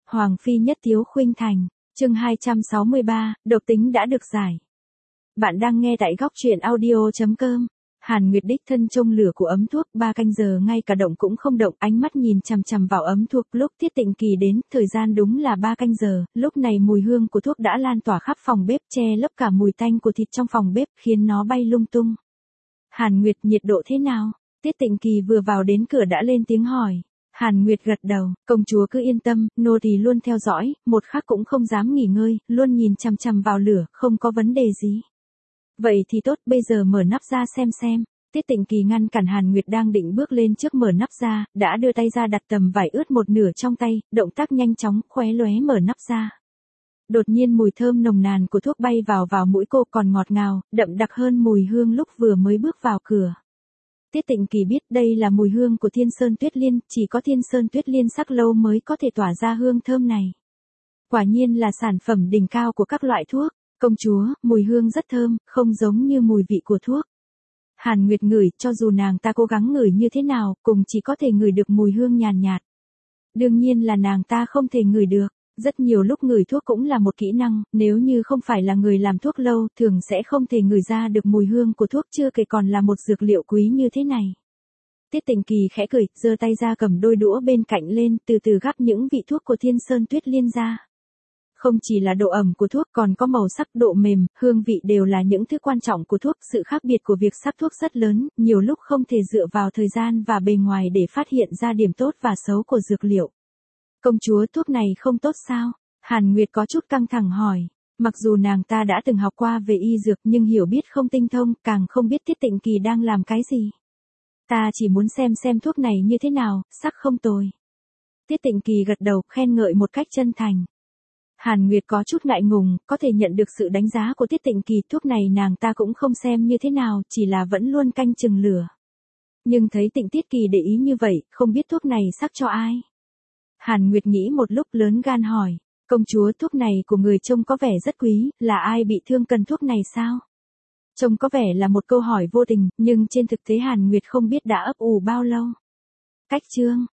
Hoàng phi nhất tiếu khuynh thành, chương 263, độc tính đã được giải. Bạn đang nghe tại góc truyện audio.com. Hàn Nguyệt đích thân trông lửa của ấm thuốc 3 canh giờ ngay cả động cũng không động, ánh mắt nhìn chằm chằm vào ấm thuốc. Lúc Tiết Tịnh Kỳ đến, thời gian đúng là 3 canh giờ, lúc này mùi hương của thuốc đã lan tỏa khắp phòng bếp, che lấp cả mùi tanh của thịt trong phòng bếp, khiến nó bay lung tung. Hàn Nguyệt, nhiệt độ thế nào? Tiết Tịnh Kỳ vừa vào đến cửa đã lên tiếng hỏi. Hàn Nguyệt gật đầu, công chúa cứ yên tâm, nô tỳ luôn theo dõi, một khắc cũng không dám nghỉ ngơi, luôn nhìn chằm chằm vào lửa, không có vấn đề gì. Vậy thì tốt, bây giờ mở nắp ra xem. Tiết Tịnh Kỳ ngăn cản Hàn Nguyệt đang định bước lên trước mở nắp ra, đã đưa tay ra đặt tầm vải ướt một nửa trong tay, động tác nhanh chóng, khóe lóe mở nắp ra. Đột nhiên mùi thơm nồng nàn của thuốc bay vào mũi cô, còn ngọt ngào, đậm đặc hơn mùi hương lúc vừa mới bước vào cửa. Tiết Tịnh Kỳ biết đây là mùi hương của Thiên Sơn Tuyết Liên, chỉ có Thiên Sơn Tuyết Liên sắc lâu mới có thể tỏa ra hương thơm này. Quả nhiên là sản phẩm đỉnh cao của các loại thuốc. Công chúa, mùi hương rất thơm, không giống như mùi vị của thuốc. Hàn Nguyệt ngửi, cho dù nàng ta cố gắng ngửi như thế nào, cũng chỉ có thể ngửi được mùi hương nhàn nhạt. Đương nhiên là nàng ta không thể ngửi được. Rất nhiều lúc ngửi thuốc cũng là một kỹ năng, nếu như không phải là người làm thuốc lâu, thường sẽ không thể ngửi ra được mùi hương của thuốc, chưa kể còn là một dược liệu quý như thế này. Tiết Tịnh Kỳ khẽ cười, giơ tay ra cầm đôi đũa bên cạnh lên, từ từ gắp những vị thuốc của Thiên Sơn Tuyết Liên ra. Không chỉ là độ ẩm của thuốc, còn có màu sắc, độ mềm, hương vị đều là những thứ quan trọng của thuốc. Sự khác biệt của việc sắc thuốc rất lớn, nhiều lúc không thể dựa vào thời gian và bề ngoài để phát hiện ra điểm tốt và xấu của dược liệu. Công chúa, thuốc này không tốt sao? Hàn Nguyệt có chút căng thẳng hỏi. Mặc dù nàng ta đã từng học qua về y dược nhưng hiểu biết không tinh thông, càng không biết Tiết Tịnh Kỳ đang làm cái gì. Ta chỉ muốn xem thuốc này như thế nào, sắc không tồi. Tiết Tịnh Kỳ gật đầu, khen ngợi một cách chân thành. Hàn Nguyệt có chút ngại ngùng, có thể nhận được sự đánh giá của Tiết Tịnh Kỳ, thuốc này nàng ta cũng không xem như thế nào, chỉ là vẫn luôn canh chừng lửa. Nhưng thấy Tịnh Tiết Kỳ để ý như vậy, không biết thuốc này sắc cho ai. Hàn Nguyệt nghĩ một lúc lớn gan hỏi, công chúa, thuốc này của người trông có vẻ rất quý, là ai bị thương cần thuốc này sao? Trông có vẻ là một câu hỏi vô tình, nhưng trên thực tế Hàn Nguyệt không biết đã ấp ủ bao lâu. Cách chương,